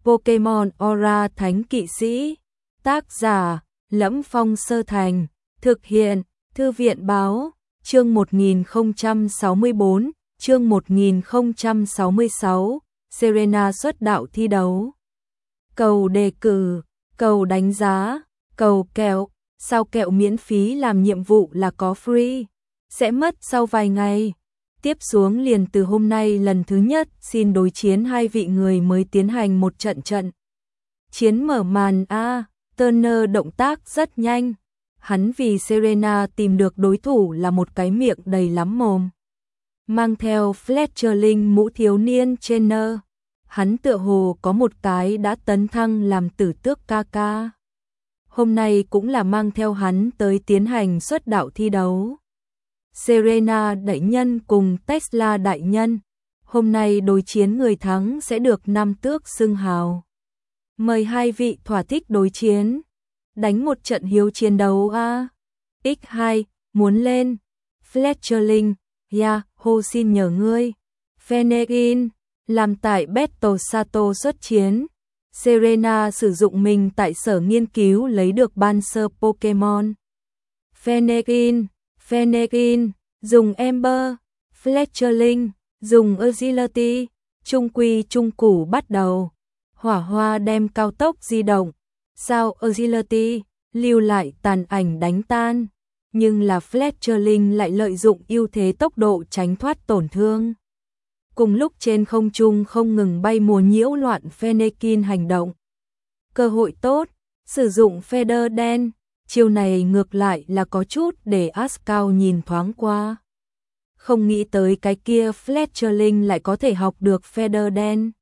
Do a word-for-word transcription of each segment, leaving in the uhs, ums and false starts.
Pokemon Aura Thánh Kỵ Sĩ. Tác giả: Lẫm Phong Sơ Thành. Thực hiện: Thư viện báo. Chương một nghìn không trăm sáu mươi tư, chương một nghìn không trăm sáu mươi sáu, Serena xuất đạo thi đấu. Cầu đề cử, cầu đánh giá, cầu kẹo, sao kẹo miễn phí làm nhiệm vụ là có free, sẽ mất sau vài ngày. Tiếp xuống liền từ hôm nay lần thứ nhất xin đối chiến hai vị người mới tiến hành một trận trận. Chiến mở màn A, Turner động tác rất nhanh. Hắn vì Serena tìm được đối thủ là một cái miệng đầy lắm mồm. Mang theo Fletcherling mũ thiếu niên trainer. Hắn tựa hồ có một cái đã tấn thăng làm tử tước ca ca. Hôm nay cũng là mang theo hắn tới tiến hành xuất đạo thi đấu. Serena đại nhân cùng Tesla đại nhân. Hôm nay đối chiến người thắng sẽ được năm tước xưng hào. Mời hai vị thỏa thích đối chiến. Đánh một trận hiếu chiến đấu a. ích hai, muốn lên. Fletcherling, ya, hô xin nhờ ngươi. Fennekin, làm tại Battle Sato xuất chiến. Serena sử dụng mình tại sở nghiên cứu lấy được ban sơ Pokemon. Fennekin, Fennekin, dùng Ember. Fletcherling, dùng Agility. Trung quy trung củ bắt đầu. Hỏa hoa đem cao tốc di động. Sao Agility, lưu lại tàn ảnh đánh tan. Nhưng là Fletcherling lại lợi dụng ưu thế tốc độ tránh thoát tổn thương. Cùng lúc trên không trung không ngừng bay mùa nhiễu loạn Fennekin hành động. Cơ hội tốt, sử dụng Feather đen. Chiêu này ngược lại là có chút để Ascal nhìn thoáng qua. Không nghĩ tới cái kia Fletcherling lại có thể học được Feather đen.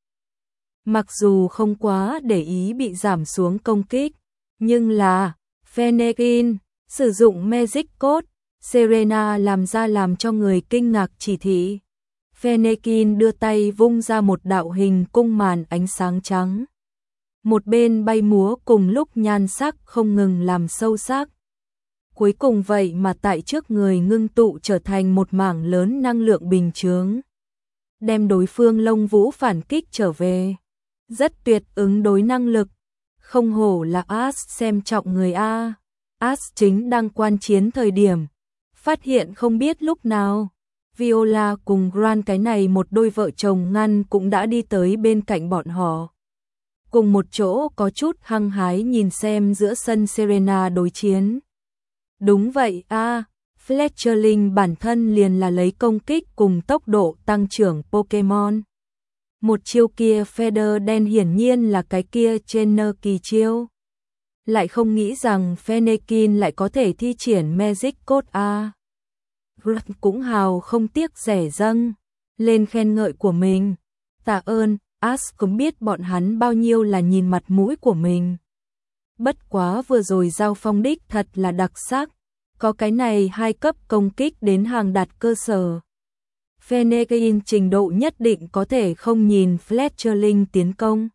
Mặc dù không quá để ý bị giảm xuống công kích, nhưng là Fennekin sử dụng Magic Code, Serena làm ra làm cho người kinh ngạc chỉ thị. Fennekin đưa tay vung ra một đạo hình cung màn ánh sáng trắng. Một bên bay múa cùng lúc nhan sắc không ngừng làm sâu sắc. Cuối cùng vậy mà tại trước người ngưng tụ trở thành một mảng lớn năng lượng bình chướng. Đem đối phương Lông Vũ phản kích trở về. Rất tuyệt ứng đối năng lực. Không hổ là Ash xem trọng người A. Ash chính đang quan chiến thời điểm. Phát hiện không biết lúc nào. Viola cùng Grant cái này một đôi vợ chồng ngăn cũng đã đi tới bên cạnh bọn họ. Cùng một chỗ có chút hăng hái nhìn xem giữa sân Serena đối chiến. Đúng vậy a, Fletcherling bản thân liền là lấy công kích cùng tốc độ tăng trưởng Pokemon. Một chiêu kia Feather đen hiển nhiên là cái kia trainer kỳ chiêu. Lại không nghĩ rằng Fennekin lại có thể thi triển Magic Code A. Grant cũng hào không tiếc rẻ dâng lên khen ngợi của mình. Tạ ơn, Ash cũng biết bọn hắn bao nhiêu là nhìn mặt mũi của mình. Bất quá vừa rồi giao phong đích thật là đặc sắc. Có cái này hai cấp công kích đến hàng đạt cơ sở. Fennekin trình độ nhất định có thể không nhìn Fletcherling tiến công.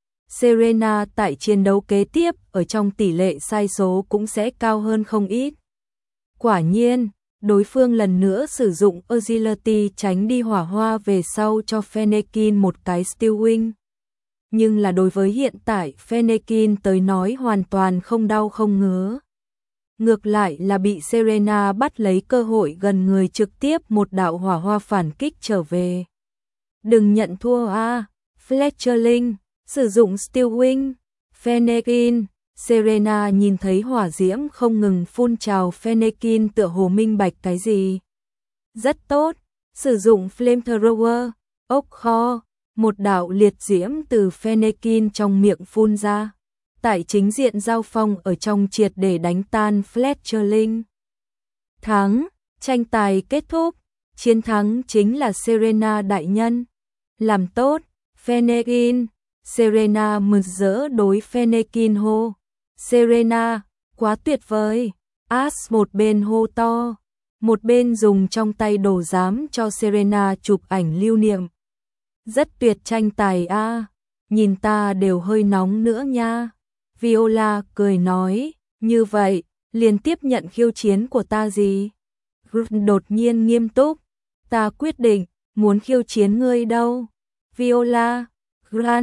Serena tại chiến đấu kế tiếp ở trong tỷ lệ sai số cũng sẽ cao hơn không ít. Quả nhiên, đối phương lần nữa sử dụng Agility tránh đi hỏa hoa về sau cho Fennekin một cái Steel Wing. Nhưng là đối với hiện tại Fennekin tới nói hoàn toàn không đau không ngứa. Ngược lại là bị Serena bắt lấy cơ hội gần người trực tiếp một đạo hỏa hoa phản kích trở về. Đừng nhận thua a, Fletcherling, sử dụng Steel Wing. Fennekin, Serena nhìn thấy hỏa diễm không ngừng phun trào Fennekin tựa hồ minh bạch cái gì. Rất tốt, sử dụng Flamethrower, ốc kho, một đạo liệt diễm từ Fennekin trong miệng phun ra. Tại chính diện giao phong ở trong triệt để đánh tan Fletcherling. Thắng, tranh tài kết thúc, chiến thắng chính là Serena đại nhân. Làm tốt, Fennekin, Serena mừng rỡ đối Fennekin hô. Serena, quá tuyệt vời, Ash một bên hô to, một bên dùng trong tay đồ giám cho Serena chụp ảnh lưu niệm. Rất tuyệt tranh tài a, nhìn ta đều hơi nóng nữa nha. Viola cười nói, như vậy, liền tiếp nhận khiêu chiến của ta gì? Grant đột nhiên nghiêm túc, ta quyết định, muốn khiêu chiến ngươi đâu? Viola, Grant,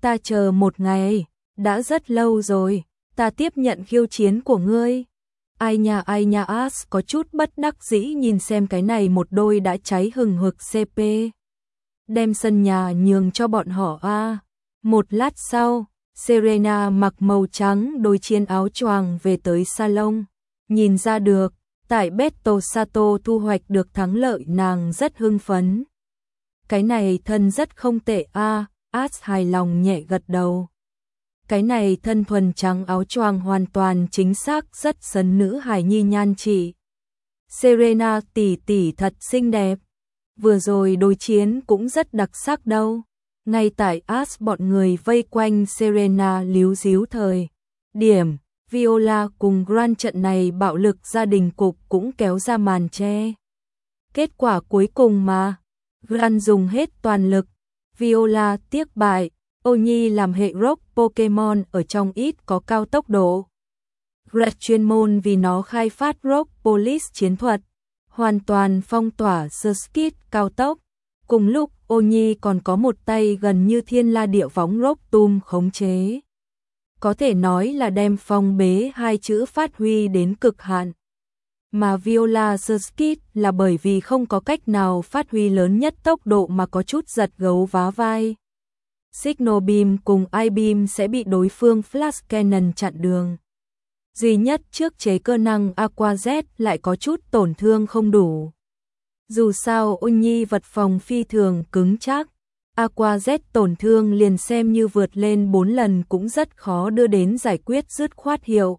ta chờ một ngày, đã rất lâu rồi, ta tiếp nhận khiêu chiến của ngươi. Ai nha ai nha As có chút bất đắc dĩ nhìn xem cái này một đôi đã cháy hừng hực xê pê. Đem sân nhà nhường cho bọn họ a. Một lát sau, Serena mặc màu trắng đối chiến áo choàng về tới salon. Nhìn ra được, tại Beto Sato thu hoạch được thắng lợi nàng rất hưng phấn. Cái này thân rất không tệ a, As hài lòng nhẹ gật đầu. Cái này thân thuần trắng áo choàng hoàn toàn chính xác rất sấn nữ hài nhi nhan trị. Serena tỷ tỷ thật xinh đẹp. Vừa rồi đối chiến cũng rất đặc sắc đâu. Ngay tại As bọn người vây quanh Serena líu díu thời điểm, Viola cùng Grant trận này bạo lực gia đình cục cũng kéo ra màn che. Kết quả cuối cùng mà, Grant dùng hết toàn lực, Viola tiếc bại, Oni làm hệ rock Pokemon ở trong ít có cao tốc độ. Grant chuyên môn vì nó khai phát rock police chiến thuật, hoàn toàn phong tỏa Surskit cao tốc. Cùng lúc Oni còn có một tay gần như thiên la địa võng rock tum khống chế. Có thể nói là đem phong bế hai chữ phát huy đến cực hạn. Mà Viola Surskit là bởi vì không có cách nào phát huy lớn nhất tốc độ mà có chút giật gấu vá vai. Signal Beam cùng I-Beam sẽ bị đối phương Flash Cannon chặn đường. Duy nhất trước chế cơ năng Aqua Jet lại có chút tổn thương không đủ. Dù sao Oni vật phòng phi thường cứng chắc, Aqua Jet tổn thương liền xem như vượt lên bốn lần cũng rất khó đưa đến giải quyết dứt khoát hiệu.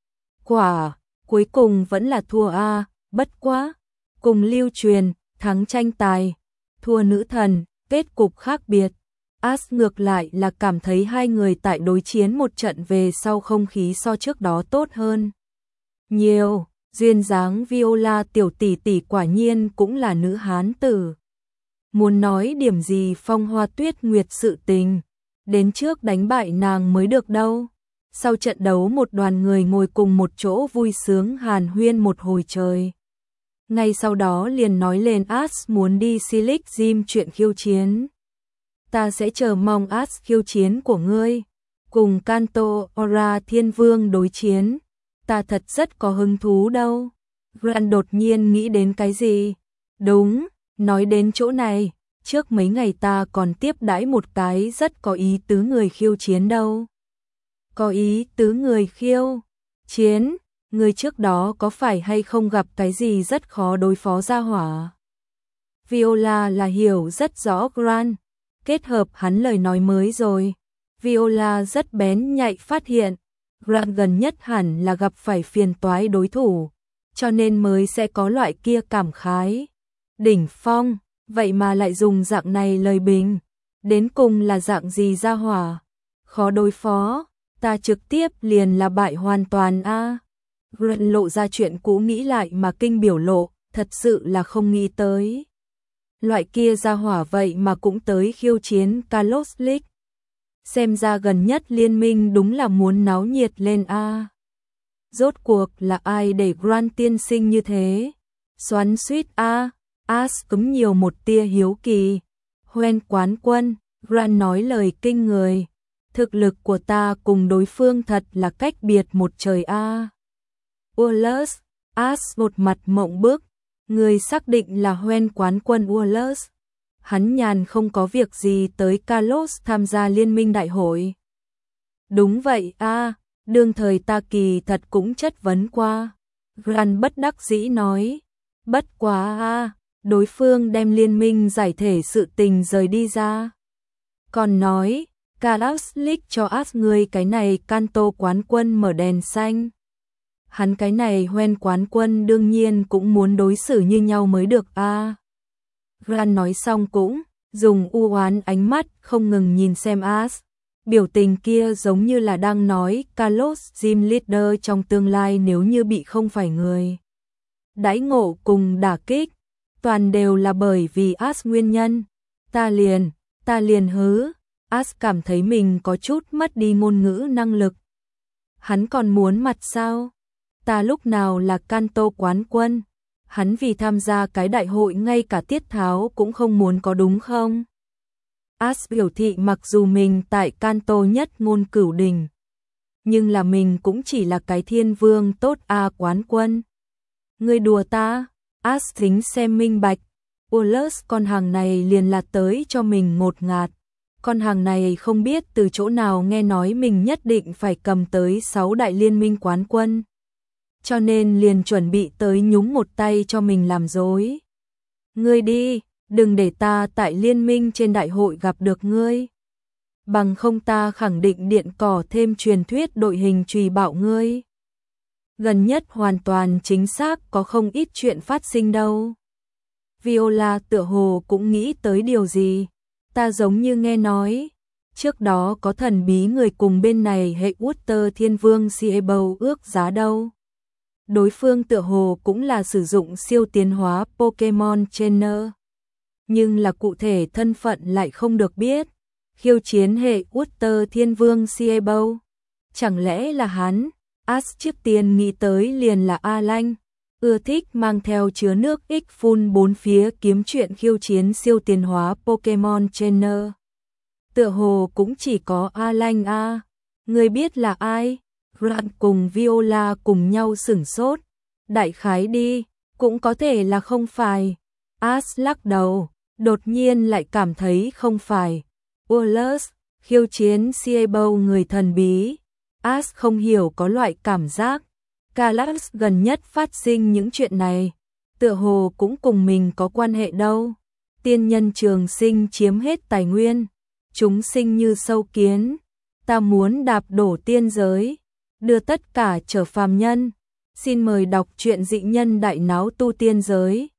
Quả, cuối cùng vẫn là thua a, bất quá. Cùng lưu truyền, thắng tranh tài, thua nữ thần, kết cục khác biệt. As ngược lại là cảm thấy hai người tại đối chiến một trận về sau không khí so trước đó tốt hơn nhiều. Duyên dáng Viola tiểu tỷ tỷ quả nhiên cũng là nữ hán tử. Muốn nói điểm gì Phong Hoa Tuyết Nguyệt sự tình, đến trước đánh bại nàng mới được đâu. Sau trận đấu một đoàn người ngồi cùng một chỗ vui sướng hàn huyên một hồi trời. Ngay sau đó liền nói lên As muốn đi Silic Gym chuyện khiêu chiến. Ta sẽ chờ mong As khiêu chiến của ngươi. Cùng Kanto Ora Thiên Vương đối chiến. Ta thật rất có hứng thú đâu. Grant đột nhiên nghĩ đến cái gì? Đúng, nói đến chỗ này, trước mấy ngày ta còn tiếp đãi một cái rất có ý tứ người khiêu chiến đâu. Có ý tứ người khiêu chiến, người trước đó có phải hay không gặp cái gì rất khó đối phó ra hỏa? Viola là hiểu rất rõ Grant, kết hợp hắn lời nói mới rồi. Viola rất bén nhạy phát hiện, Grant gần nhất hẳn là gặp phải phiền toái đối thủ, cho nên mới sẽ có loại kia cảm khái. Đỉnh phong, vậy mà lại dùng dạng này lời bình, đến cùng là dạng gì ra hỏa? Khó đối phó, ta trực tiếp liền là bại hoàn toàn a. À. Grant lộ ra chuyện cũ nghĩ lại mà kinh biểu lộ, thật sự là không nghĩ tới. Loại kia ra hỏa vậy mà cũng tới khiêu chiến Kalos League. Xem ra gần nhất liên minh đúng là muốn náo nhiệt lên a. À. Rốt cuộc là ai để Grant tiên sinh như thế? Xoắn suýt a. À. As cấm nhiều một tia hiếu kỳ. Hoen quán quân, Grant nói lời kinh người. Thực lực của ta cùng đối phương thật là cách biệt một trời a. À. Wallace, As một mặt mộng bức. Người xác định là Hoen quán quân Wallace. Hắn nhàn không có việc gì tới Kalos tham gia liên minh đại hội. Đúng vậy a, à, đương thời ta kỳ thật cũng chất vấn qua. Grant bất đắc dĩ nói. Bất quá a, à, đối phương đem liên minh giải thể sự tình rời đi ra. Còn nói, Kalos League cho As người cái này Kanto quán quân mở đèn xanh. Hắn cái này Hoen quán quân đương nhiên cũng muốn đối xử như nhau mới được a. À. Grant nói xong cũng dùng u oán ánh mắt không ngừng nhìn xem As. Biểu tình kia giống như là đang nói Kalos Gym Leader trong tương lai nếu như bị không phải người đãi ngộ cùng đả kích, toàn đều là bởi vì As nguyên nhân. Ta liền, ta liền hứ. As cảm thấy mình có chút mất đi ngôn ngữ năng lực. Hắn còn muốn mặt sao? Ta lúc nào là Kanto quán quân? Hắn vì tham gia cái đại hội ngay cả tiết tháo cũng không muốn có đúng không? As biểu thị mặc dù mình tại Kanto nhất ngôn cửu đình, nhưng là mình cũng chỉ là cái thiên vương tốt a quán quân. Ngươi đùa ta? As tính xem minh bạch. Ullus con hàng này liền là tới cho mình ngột ngạt. Con hàng này không biết từ chỗ nào nghe nói mình nhất định phải cầm tới sáu đại liên minh quán quân. Cho nên liền chuẩn bị tới nhúng một tay cho mình làm dối. Ngươi đi, đừng để ta tại liên minh trên đại hội gặp được ngươi. Bằng không ta khẳng định điện cỏ thêm truyền thuyết đội hình truy bạo ngươi. Gần nhất hoàn toàn chính xác có không ít chuyện phát sinh đâu. Viola tựa hồ cũng nghĩ tới điều gì. Ta giống như nghe nói, trước đó có thần bí người cùng bên này hệ Water Thiên Vương Siebel ước giá đâu. Đối phương tựa hồ cũng là sử dụng siêu tiến hóa Pokemon Trainer. Nhưng là cụ thể thân phận lại không được biết. Khiêu chiến hệ Water Thiên Vương Siebel. Chẳng lẽ là hắn? As trước tiên nghĩ tới liền là A Lanh. Ưa thích mang theo chứa nước ích phun bốn phía kiếm chuyện khiêu chiến siêu tiến hóa Pokemon Trainer. Tựa hồ cũng chỉ có A Lanh a. Người biết là ai? Ran cùng Viola cùng nhau sửng sốt. Đại khái đi, cũng có thể là không phải. As lắc đầu, đột nhiên lại cảm thấy không phải. Ullus, khiêu chiến Siebel người thần bí. As không hiểu có loại cảm giác. Kalas gần nhất phát sinh những chuyện này, tựa hồ cũng cùng mình có quan hệ đâu. Tiên nhân trường sinh chiếm hết tài nguyên, chúng sinh như sâu kiến, ta muốn đạp đổ tiên giới, đưa tất cả trở phàm nhân. Xin mời đọc truyện dị nhân đại náo tu tiên giới.